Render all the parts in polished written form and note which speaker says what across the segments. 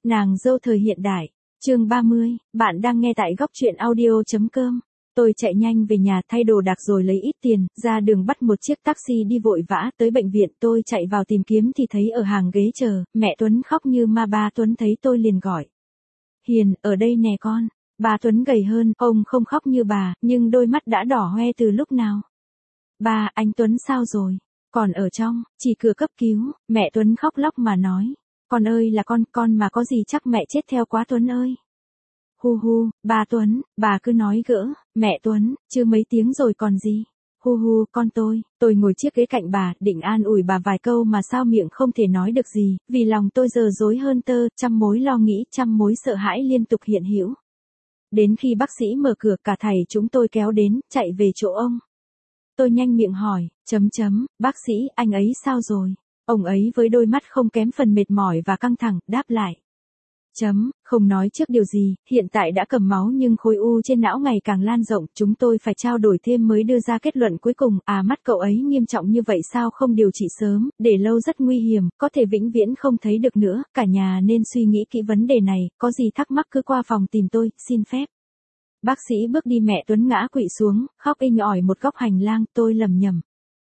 Speaker 1: Nàng dâu thời hiện đại, chương 30, bạn đang nghe tại góc truyện audio.com. Tôi chạy nhanh về nhà thay đồ đạc rồi lấy ít tiền, ra đường bắt một chiếc taxi đi vội vã tới bệnh viện. Tôi chạy vào tìm kiếm thì thấy ở hàng ghế chờ, mẹ Tuấn khóc như ma. Ba Tuấn thấy tôi liền gọi. Hiền, ở đây nè con. Bà Tuấn gầy hơn, ông không khóc như bà, nhưng đôi mắt đã đỏ hoe từ lúc nào. Ba, anh Tuấn sao rồi? Còn ở trong, chỉ cửa cấp cứu. Mẹ Tuấn khóc lóc mà nói. Con ơi là con mà có gì chắc mẹ chết theo quá Tuấn ơi. Hu hu, ba Tuấn, bà cứ nói gỡ, mẹ Tuấn, chưa mấy tiếng rồi còn gì. Hu hu, con tôi ngồi chiếc ghế cạnh bà, định an ủi bà vài câu mà sao miệng không thể nói được gì, vì lòng tôi giờ rối hơn tơ, trăm mối lo nghĩ, trăm mối sợ hãi liên tục hiện hữu. Đến khi bác sĩ mở cửa cả thầy chúng tôi kéo đến, chạy về chỗ ông. Tôi nhanh miệng hỏi, bác sĩ, anh ấy sao rồi? Ông ấy với đôi mắt không kém phần mệt mỏi và căng thẳng, đáp lại. Không nói trước điều gì, hiện tại đã cầm máu nhưng khối u trên não ngày càng lan rộng, chúng tôi phải trao đổi thêm mới đưa ra kết luận cuối cùng. Mắt cậu ấy nghiêm trọng như vậy sao không điều trị sớm, để lâu rất nguy hiểm, có thể vĩnh viễn không thấy được nữa, cả nhà nên suy nghĩ kỹ vấn đề này, có gì thắc mắc cứ qua phòng tìm tôi, xin phép. Bác sĩ bước đi. Mẹ Tuấn ngã quỵ xuống, khóc inh ỏi một góc hành lang. Tôi lẩm nhẩm.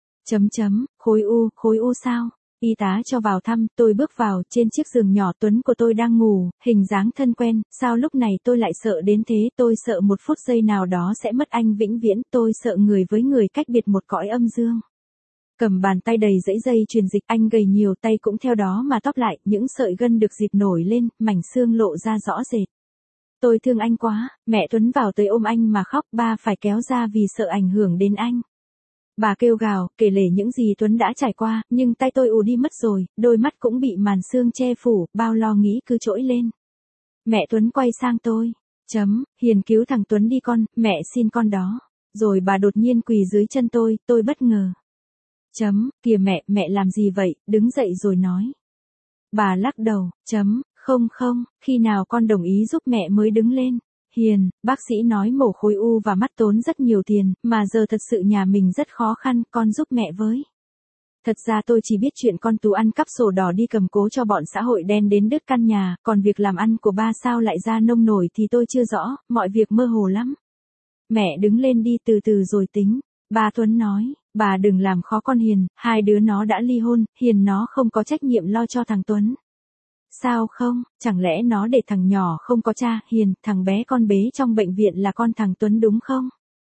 Speaker 1: Khối u sao? Y tá cho vào thăm, tôi bước vào, trên chiếc giường nhỏ Tuấn của tôi đang ngủ, hình dáng thân quen, sao lúc này tôi lại sợ đến thế, tôi sợ một phút giây nào đó sẽ mất anh vĩnh viễn, tôi sợ người với người cách biệt một cõi âm dương. Cầm bàn tay đầy dãy dây truyền dịch, anh gầy nhiều, tay cũng theo đó mà tóp lại, những sợi gân được dịp nổi lên, mảnh xương lộ ra rõ rệt. Tôi thương anh quá, mẹ Tuấn vào tới ôm anh mà khóc, ba phải kéo ra vì sợ ảnh hưởng đến anh. Bà kêu gào, kể lể những gì Tuấn đã trải qua, nhưng tay tôi ù đi mất rồi, đôi mắt cũng bị màn sương che phủ, bao lo nghĩ cứ trỗi lên. Mẹ Tuấn quay sang tôi. Hiền cứu thằng Tuấn đi con, mẹ xin con đó. Rồi bà đột nhiên quỳ dưới chân tôi bất ngờ. Kìa mẹ làm gì vậy, đứng dậy rồi nói. Bà lắc đầu. Không, khi nào con đồng ý giúp mẹ mới đứng lên. Hiền, bác sĩ nói mổ khối u và mắt tốn rất nhiều tiền, mà giờ thật sự nhà mình rất khó khăn, con giúp mẹ với. Thật ra tôi chỉ biết chuyện con Tú ăn cắp sổ đỏ đi cầm cố cho bọn xã hội đen đến đứt căn nhà, còn việc làm ăn của ba sao lại ra nông nổi thì tôi chưa rõ, mọi việc mơ hồ lắm. Mẹ đứng lên đi, từ từ rồi tính. Ba Tuấn nói, bà đừng làm khó con Hiền, hai đứa nó đã ly hôn, Hiền nó không có trách nhiệm lo cho thằng Tuấn. Sao không, chẳng lẽ nó để thằng nhỏ không có cha. Hiền, thằng bé con bế trong bệnh viện là con thằng Tuấn đúng không?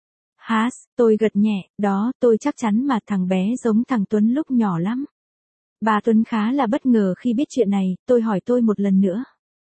Speaker 1: Tôi gật nhẹ, đó, tôi chắc chắn mà, thằng bé giống thằng Tuấn lúc nhỏ lắm. Bà Tuấn khá là bất ngờ khi biết chuyện này, tôi hỏi tôi một lần nữa.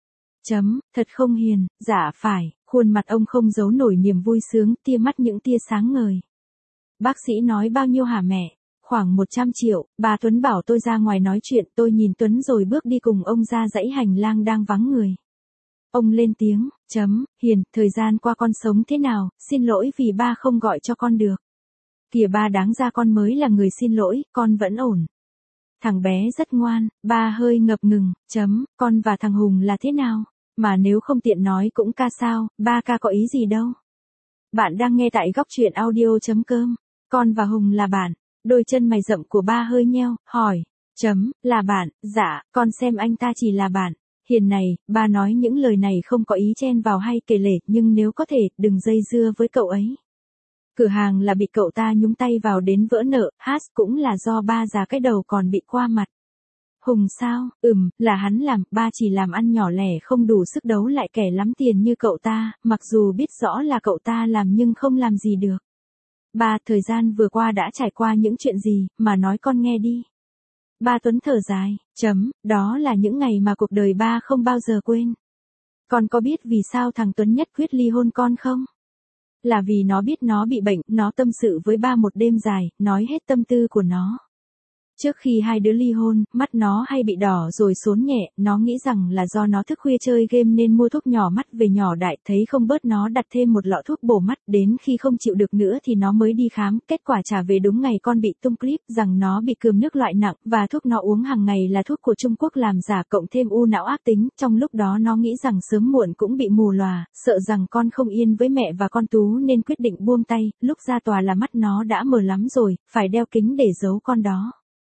Speaker 1: Thật không Hiền? Dạ phải, khuôn mặt ông không giấu nổi niềm vui sướng, tia mắt những tia sáng ngời. Bác sĩ nói bao nhiêu hả mẹ? Khoảng 100 triệu, bà Tuấn bảo tôi ra ngoài nói chuyện, tôi nhìn Tuấn rồi bước đi cùng ông ra dãy hành lang đang vắng người. Ông lên tiếng, Hiền, thời gian qua con sống thế nào, xin lỗi vì ba không gọi cho con được. Kìa ba, đáng ra con mới là người xin lỗi, con vẫn ổn. Thằng bé rất ngoan, ba hơi ngập ngừng, con và thằng Hùng là thế nào? Mà nếu không tiện nói cũng ca sao, ba ca có ý gì đâu. Bạn đang nghe tại góc truyện audio.com, con và Hùng là bạn. Đôi chân mày rậm của ba hơi nheo, hỏi. Là bạn, dạ, con xem anh ta chỉ là bạn. Hiền này, ba nói những lời này không có ý chen vào hay kể lể, nhưng nếu có thể, đừng dây dưa với cậu ấy. Cửa hàng là bị cậu ta nhúng tay vào đến vỡ nợ, cũng là do ba già cái đầu còn bị qua mặt. Hùng sao, là hắn làm, ba chỉ làm ăn nhỏ lẻ không đủ sức đấu lại kẻ lắm tiền như cậu ta, mặc dù biết rõ là cậu ta làm nhưng không làm gì được. Ba, thời gian vừa qua đã trải qua những chuyện gì, mà nói con nghe đi. Ba Tuấn thở dài, đó là những ngày mà cuộc đời ba không bao giờ quên. Con có biết vì sao thằng Tuấn nhất quyết ly hôn con không? Là vì nó biết nó bị bệnh, nó tâm sự với ba một đêm dài, nói hết tâm tư của nó. Trước khi hai đứa ly hôn, mắt nó hay bị đỏ rồi xốn nhẹ, nó nghĩ rằng là do nó thức khuya chơi game nên mua thuốc nhỏ mắt về nhỏ đại, thấy không bớt nó đặt thêm một lọ thuốc bổ mắt, đến khi không chịu được nữa thì nó mới đi khám, kết quả trả về đúng ngày con bị tung clip rằng nó bị cườm nước loại nặng, và thuốc nó uống hàng ngày là thuốc của Trung Quốc làm giả cộng thêm u não ác tính, trong lúc đó nó nghĩ rằng sớm muộn cũng bị mù lòa, sợ rằng con không yên với mẹ và con Tú nên quyết định buông tay, lúc ra tòa là mắt nó đã mờ lắm rồi, phải đeo kính để giấu con đó.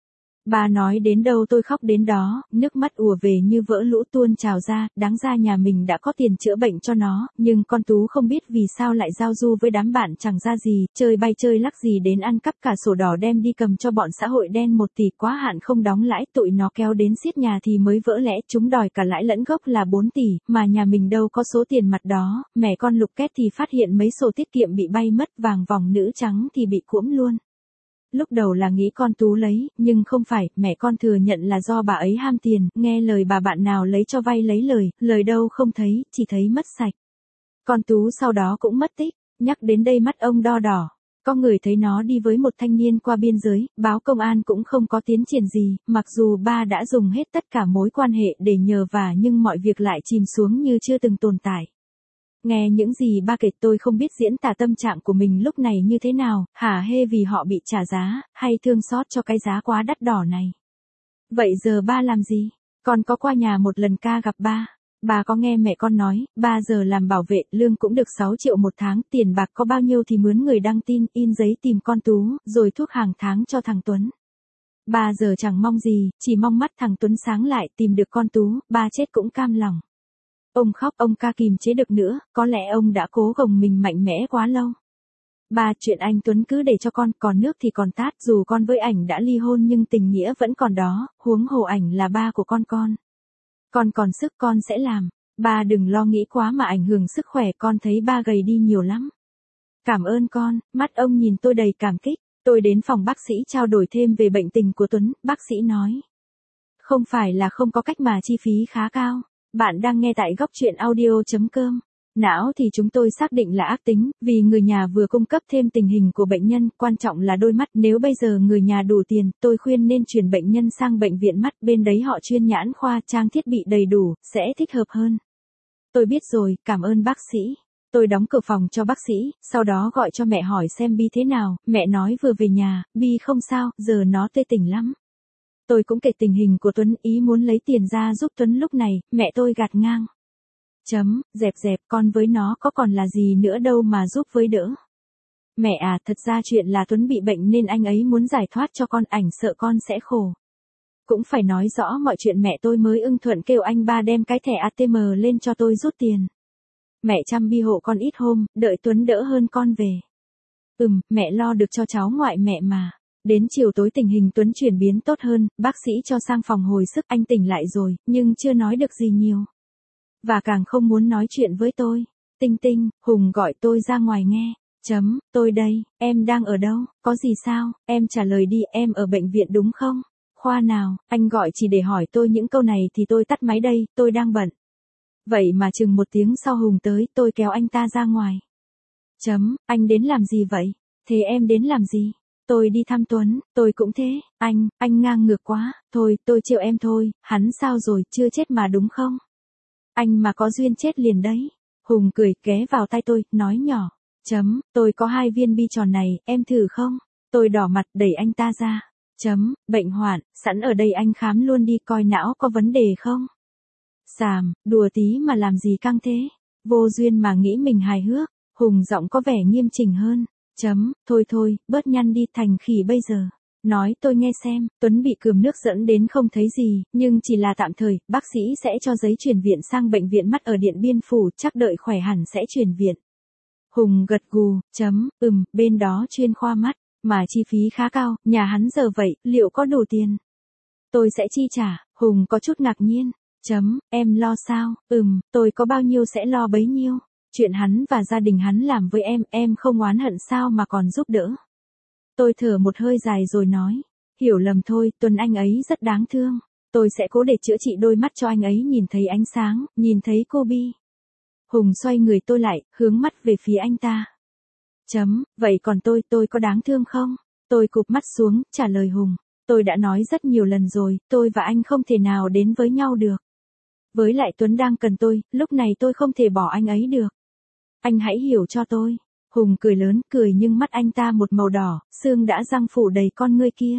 Speaker 1: Ba nói đến đâu tôi khóc đến đó, nước mắt ùa về như vỡ lũ tuôn trào ra, đáng ra nhà mình đã có tiền chữa bệnh cho nó, nhưng con Tú không biết vì sao lại giao du với đám bạn chẳng ra gì, chơi bay chơi lắc gì đến ăn cắp cả sổ đỏ đem đi cầm cho bọn xã hội đen 1 tỷ quá hạn không đóng lãi, tụi nó kéo đến xiết nhà thì mới vỡ lẽ, chúng đòi cả lãi lẫn gốc là 4 tỷ, mà nhà mình đâu có số tiền mặt đó, mẹ con lục két thì phát hiện mấy sổ tiết kiệm bị bay mất, vàng vòng nữ trắng thì bị cuỗm luôn. Lúc đầu là nghĩ con Tú lấy, nhưng không phải, mẹ con thừa nhận là do bà ấy ham tiền, nghe lời bà bạn nào lấy cho vay lấy lời đâu không thấy, chỉ thấy mất sạch. Con Tú sau đó cũng mất tích, nhắc đến đây mắt ông đo đỏ. Có người thấy nó đi với một thanh niên qua biên giới, báo công an cũng không có tiến triển gì, mặc dù ba đã dùng hết tất cả mối quan hệ để nhờ vả nhưng mọi việc lại chìm xuống như chưa từng tồn tại. Nghe những gì ba kể tôi không biết diễn tả tâm trạng của mình lúc này như thế nào, hả hê vì họ bị trả giá, hay thương xót cho cái giá quá đắt đỏ này. Vậy giờ ba làm gì? Con có qua nhà một lần ca gặp ba. Bà có nghe mẹ con nói, 3 giờ làm bảo vệ, lương cũng được 6 triệu một tháng, tiền bạc có bao nhiêu thì mướn người đăng tin, in giấy tìm con Tú, rồi thuốc hàng tháng cho thằng Tuấn. 3 giờ chẳng mong gì, chỉ mong mắt thằng Tuấn sáng lại, tìm được con Tú, ba chết cũng cam lòng. Ông khóc, ông ca kìm chế được nữa, có lẽ ông đã cố gồng mình mạnh mẽ quá lâu. Ba, chuyện anh Tuấn cứ để cho con, còn nước thì còn tát, dù con với ảnh đã ly hôn nhưng tình nghĩa vẫn còn đó, huống hồ ảnh là ba của con. Con còn sức con sẽ làm, ba đừng lo nghĩ quá mà ảnh hưởng sức khỏe, con thấy ba gầy đi nhiều lắm. Cảm ơn con, mắt ông nhìn tôi đầy cảm kích, tôi đến phòng bác sĩ trao đổi thêm về bệnh tình của Tuấn, bác sĩ nói. Không phải là không có cách mà chi phí khá cao. Bạn đang nghe tại góc truyện audio.com. Não thì chúng tôi xác định là ác tính, vì người nhà vừa cung cấp thêm tình hình của bệnh nhân, quan trọng là đôi mắt, nếu bây giờ người nhà đủ tiền, tôi khuyên nên chuyển bệnh nhân sang bệnh viện mắt, bên đấy họ chuyên nhãn khoa, trang thiết bị đầy đủ, sẽ thích hợp hơn. Tôi biết rồi, cảm ơn bác sĩ. Tôi đóng cửa phòng cho bác sĩ, sau đó gọi cho mẹ hỏi xem Bi thế nào, mẹ nói vừa về nhà, Bi không sao, giờ nó tê tỉnh lắm. Tôi cũng kể tình hình của Tuấn, ý muốn lấy tiền ra giúp Tuấn lúc này, mẹ tôi gạt ngang. Dẹp, con với nó có còn là gì nữa đâu mà giúp với đỡ. Mẹ à, thật ra chuyện là Tuấn bị bệnh nên anh ấy muốn giải thoát cho con, ảnh sợ con sẽ khổ. Cũng phải nói rõ mọi chuyện mẹ tôi mới ưng thuận kêu anh ba đem cái thẻ ATM lên cho tôi rút tiền. Mẹ chăm Bi hộ con ít hôm, đợi Tuấn đỡ hơn con về. Mẹ lo được cho cháu ngoại mẹ mà. Đến chiều tối tình hình Tuấn chuyển biến tốt hơn, bác sĩ cho sang phòng hồi sức, anh tỉnh lại rồi, nhưng chưa nói được gì nhiều. Và càng không muốn nói chuyện với tôi. Tinh, Hùng gọi tôi ra ngoài nghe. Tôi đây, em đang ở đâu, có gì sao, em trả lời đi, em ở bệnh viện đúng không? Khoa nào, anh gọi chỉ để hỏi tôi những câu này thì tôi tắt máy đây, tôi đang bận. Vậy mà chừng 1 tiếng sau Hùng tới, tôi kéo anh ta ra ngoài. Anh đến làm gì vậy? Thế em đến làm gì? Tôi đi thăm Tuấn, tôi cũng thế, anh ngang ngược quá, thôi, tôi chịu em thôi, hắn sao rồi, chưa chết mà đúng không? Anh mà có duyên chết liền đấy. Hùng cười, ghé vào tay tôi, nói nhỏ. Tôi có 2 viên bi tròn này, em thử không? Tôi đỏ mặt, đẩy anh ta ra. Bệnh hoạn, sẵn ở đây anh khám luôn đi, coi não có vấn đề không? Xàm, đùa tí mà làm gì căng thế? Vô duyên mà nghĩ mình hài hước. Hùng giọng có vẻ nghiêm chỉnh hơn. Thôi, bớt nhăn đi, thành khỉ bây giờ. Nói tôi nghe xem, Tuấn bị cườm nước dẫn đến không thấy gì, nhưng chỉ là tạm thời, bác sĩ sẽ cho giấy chuyển viện sang bệnh viện mắt ở Điện Biên Phủ, chắc đợi khỏe hẳn sẽ chuyển viện. Hùng gật gù, bên đó chuyên khoa mắt, mà chi phí khá cao, nhà hắn giờ vậy, liệu có đủ tiền? Tôi sẽ chi trả, Hùng có chút ngạc nhiên. Em lo sao? Tôi có bao nhiêu sẽ lo bấy nhiêu. Chuyện hắn và gia đình hắn làm với em không oán hận sao mà còn giúp đỡ. Tôi thở một hơi dài rồi nói, hiểu lầm thôi, Tuấn anh ấy rất đáng thương. Tôi sẽ cố để chữa trị đôi mắt cho anh ấy nhìn thấy ánh sáng, nhìn thấy cô Bi. Hùng xoay người tôi lại, hướng mắt về phía anh ta. Vậy còn tôi có đáng thương không? Tôi cụp mắt xuống, trả lời Hùng. Tôi đã nói rất nhiều lần rồi, tôi và anh không thể nào đến với nhau được. Với lại Tuấn đang cần tôi, lúc này tôi không thể bỏ anh ấy được. Anh hãy hiểu cho tôi. Hùng cười lớn, cười nhưng mắt anh ta một màu đỏ, xương đã răng phủ đầy con ngươi kia.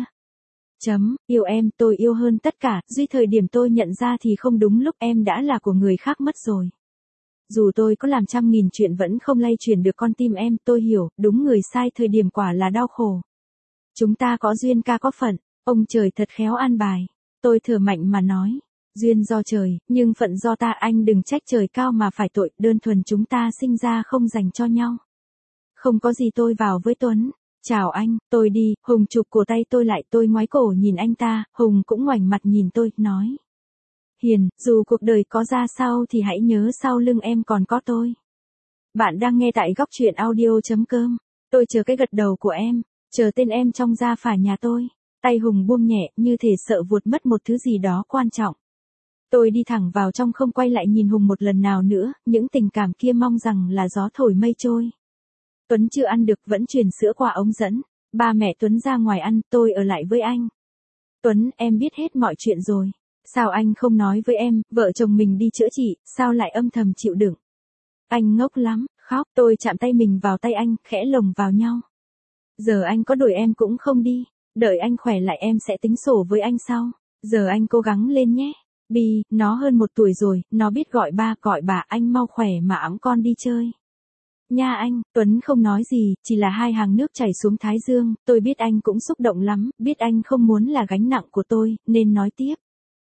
Speaker 1: Yêu em, tôi yêu hơn tất cả, duy thời điểm tôi nhận ra thì không đúng lúc em đã là của người khác mất rồi. Dù tôi có làm 100.000 chuyện vẫn không lay chuyển được con tim em, tôi hiểu, đúng người sai thời điểm quả là đau khổ. Chúng ta có duyên ca có phận, Ông trời thật khéo an bài. Tôi thở mạnh mà nói. Duyên do trời, nhưng phận do ta, anh đừng trách trời cao mà phải tội, đơn thuần chúng ta sinh ra không dành cho nhau. Không có gì, tôi vào với Tuấn. Chào anh, tôi đi. Hùng chụp cổ tay tôi lại, tôi ngoái cổ nhìn anh ta, Hùng cũng ngoảnh mặt nhìn tôi, nói. Hiền, dù cuộc đời có ra sao thì hãy nhớ sau lưng em còn có tôi. Bạn đang nghe tại góc truyện audio.com. Tôi chờ cái gật đầu của em, chờ tên em trong gia phả nhà tôi. Tay Hùng buông nhẹ, như thể sợ vụt mất một thứ gì đó quan trọng. Tôi đi thẳng vào trong, không quay lại nhìn Hùng một lần nào nữa, những tình cảm kia mong rằng là gió thổi mây trôi. Tuấn chưa ăn được, vẫn truyền sữa qua ống dẫn. Ba mẹ Tuấn ra ngoài ăn, tôi ở lại với anh. Tuấn, em biết hết mọi chuyện rồi. Sao anh không nói với em, vợ chồng mình đi chữa trị, sao lại âm thầm chịu đựng? Anh ngốc lắm, khóc. Tôi chạm tay mình vào tay anh, khẽ lồng vào nhau. Giờ anh có đuổi em cũng không đi. Đợi anh khỏe lại em sẽ tính sổ với anh sau. Giờ anh cố gắng lên nhé. Bi, nó hơn 1 tuổi rồi, nó biết gọi ba, gọi bà, anh mau khỏe mà ẵm con đi chơi. Nha anh. Tuấn không nói gì, chỉ là 2 hàng nước chảy xuống thái dương, tôi biết anh cũng xúc động lắm, biết anh không muốn là gánh nặng của tôi, nên nói tiếp.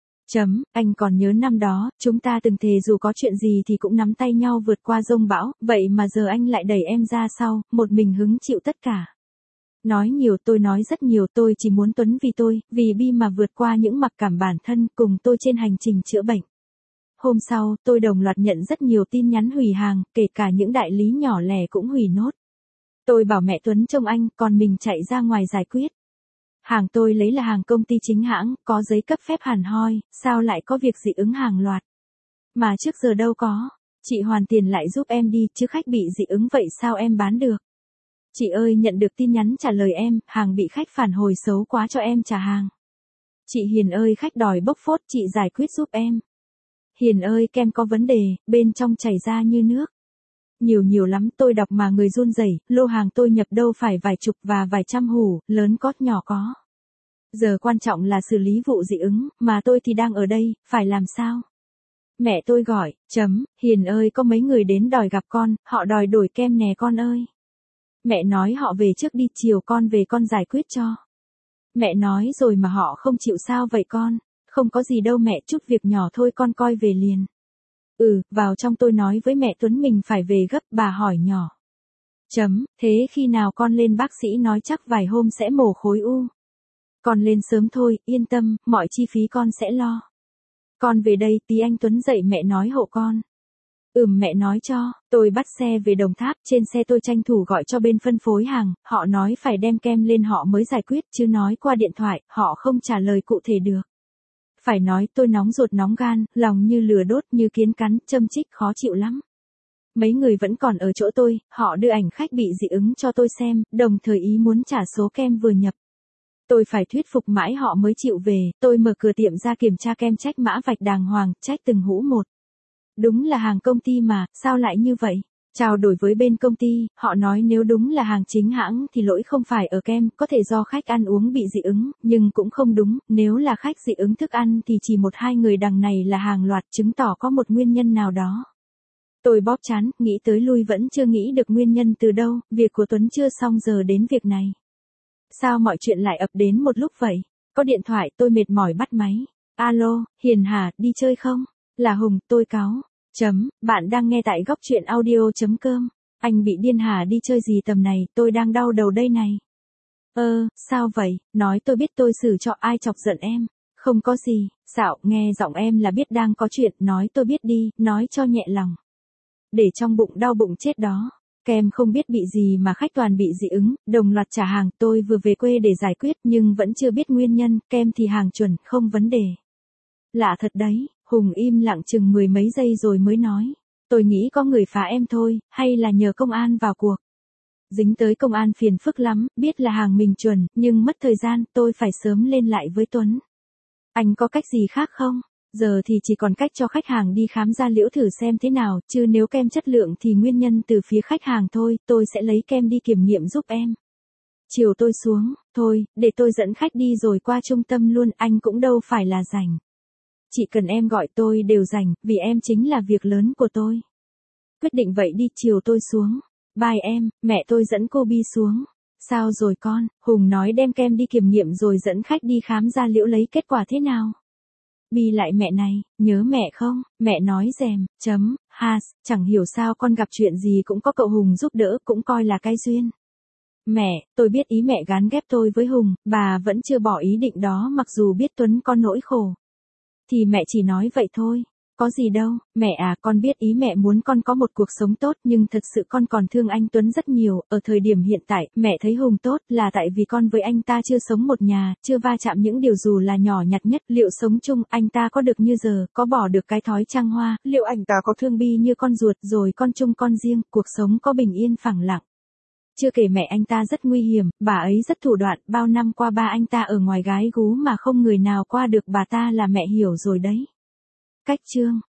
Speaker 1: Anh còn nhớ năm đó, chúng ta từng thề dù có chuyện gì thì cũng nắm tay nhau vượt qua dông bão, vậy mà giờ anh lại đẩy em ra sau, một mình hứng chịu tất cả. Nói nhiều, tôi nói rất nhiều, tôi chỉ muốn Tuấn vì tôi, vì Bi mà vượt qua những mặc cảm bản thân, cùng tôi trên hành trình chữa bệnh. Hôm sau, tôi đồng loạt nhận rất nhiều tin nhắn hủy hàng, kể cả những đại lý nhỏ lẻ cũng hủy nốt. Tôi bảo mẹ Tuấn trông anh, còn mình chạy ra ngoài giải quyết. Hàng tôi lấy là hàng công ty chính hãng, có giấy cấp phép hẳn hoi, sao lại có việc dị ứng hàng loạt. Mà trước giờ đâu có, chị hoàn tiền lại giúp em đi, chứ khách bị dị ứng vậy sao em bán được. Chị ơi, nhận được tin nhắn trả lời em, hàng bị khách phản hồi xấu quá cho em trả hàng. Chị Hiền ơi, khách đòi bốc phốt, chị giải quyết giúp em. Hiền ơi, kem có vấn đề, bên trong chảy ra như nước. Nhiều lắm, tôi đọc mà người run rẩy, lô hàng tôi nhập đâu phải vài chục và vài trăm hủ, lớn có, nhỏ có. Giờ quan trọng là xử lý vụ dị ứng, mà tôi thì đang ở đây, phải làm sao? Mẹ tôi gọi, Hiền ơi, có mấy người đến đòi gặp con, họ đòi đổi kem nè con ơi. Mẹ nói họ về trước đi, chiều con về con giải quyết cho. Mẹ nói rồi mà họ không chịu, sao vậy con? Không có gì đâu mẹ, chút việc nhỏ thôi, con coi về liền. Vào trong tôi nói với mẹ Tuấn mình phải về gấp, bà hỏi nhỏ. Thế khi nào con lên, bác sĩ nói chắc vài hôm sẽ mổ khối u. Con lên sớm thôi, yên tâm, mọi chi phí con sẽ lo. Con về đây, tí anh Tuấn dậy mẹ nói hộ con. Mẹ nói cho. Tôi bắt xe về Đồng Tháp, trên xe tôi tranh thủ gọi cho bên phân phối hàng, họ nói phải đem kem lên họ mới giải quyết, chứ nói qua điện thoại, họ không trả lời cụ thể được. Phải nói tôi nóng ruột nóng gan, lòng như lửa đốt, như kiến cắn, châm chích, khó chịu lắm. Mấy người vẫn còn ở chỗ tôi, họ đưa ảnh khách bị dị ứng cho tôi xem, đồng thời ý muốn trả số kem vừa nhập. Tôi phải thuyết phục mãi họ mới chịu về, tôi mở cửa tiệm ra kiểm tra kem, trách mã vạch đàng hoàng, trách từng hũ một. Đúng là hàng công ty mà, sao lại như vậy? Trao đổi với bên công ty, họ nói nếu đúng là hàng chính hãng thì lỗi không phải ở kem, có thể do khách ăn uống bị dị ứng, nhưng cũng không đúng, nếu là khách dị ứng thức ăn thì chỉ 1-2 người, đằng này là hàng loạt, chứng tỏ có một nguyên nhân nào đó. Tôi bóp trán, nghĩ tới lui vẫn chưa nghĩ được nguyên nhân từ đâu, việc của Tuấn chưa xong giờ đến việc này. Sao mọi chuyện lại ập đến một lúc vậy? Có điện thoại, tôi mệt mỏi bắt máy. Alo, Hiền hả, đi chơi không? Là Hùng, tôi cáu. Bạn đang nghe tại góc truyện audio.com. Anh bị điên hả, đi chơi gì tầm này, tôi đang đau đầu đây này. Sao vậy, nói tôi biết tôi xử cho ai chọc giận em. Không có gì, xạo, nghe giọng em là biết đang có chuyện, nói tôi biết đi, nói cho nhẹ lòng. Để trong bụng đau bụng chết đó. Kem không biết bị gì mà khách toàn bị dị ứng, đồng loạt trả hàng, tôi vừa về quê để giải quyết nhưng vẫn chưa biết nguyên nhân, kem thì hàng chuẩn, không vấn đề. Lạ thật đấy. Hùng im lặng chừng 10 mấy giây rồi mới nói. Tôi nghĩ có người phá em thôi, hay là nhờ công an vào cuộc. Dính tới công an phiền phức lắm, biết là hàng mình chuẩn, nhưng mất thời gian, tôi phải sớm lên lại với Tuấn. Anh có cách gì khác không? Giờ thì chỉ còn cách cho khách hàng đi khám da liễu thử xem thế nào, chứ nếu kem chất lượng thì nguyên nhân từ phía khách hàng thôi, tôi sẽ lấy kem đi kiểm nghiệm giúp em. Chiều tôi xuống, thôi, để tôi dẫn khách đi rồi qua trung tâm luôn, anh cũng đâu phải là rảnh. Chỉ cần em gọi tôi đều rảnh, vì em chính là việc lớn của tôi. Quyết định vậy đi, chiều tôi xuống. Bye em, mẹ tôi dẫn cô Bi xuống. Sao rồi con? Hùng nói đem kem đi kiểm nghiệm rồi dẫn khách đi khám da liễu lấy kết quả thế nào? Bi lại mẹ này, nhớ mẹ không? Mẹ nói rèm, chẳng hiểu sao con gặp chuyện gì cũng có cậu Hùng giúp đỡ, cũng coi là cái duyên. Mẹ, tôi biết ý mẹ gán ghép tôi với Hùng, bà vẫn chưa bỏ ý định đó mặc dù biết Tuấn con nỗi khổ. Thì mẹ chỉ nói vậy thôi. Có gì đâu, mẹ à, con biết ý mẹ muốn con có một cuộc sống tốt nhưng thật sự con còn thương anh Tuấn rất nhiều. Ở thời điểm hiện tại, mẹ thấy Hùng tốt là tại vì con với anh ta chưa sống một nhà, chưa va chạm những điều dù là nhỏ nhặt nhất. Liệu sống chung anh ta có được như giờ, có bỏ được cái thói trăng hoa, liệu anh ta có thương Bi như con ruột rồi con chung con riêng, cuộc sống có bình yên phẳng lặng. Chưa kể mẹ anh ta rất nguy hiểm, bà ấy rất thủ đoạn, bao năm qua ba anh ta ở ngoài gái gú mà không người nào qua được bà ta là mẹ hiểu rồi đấy. Cách chương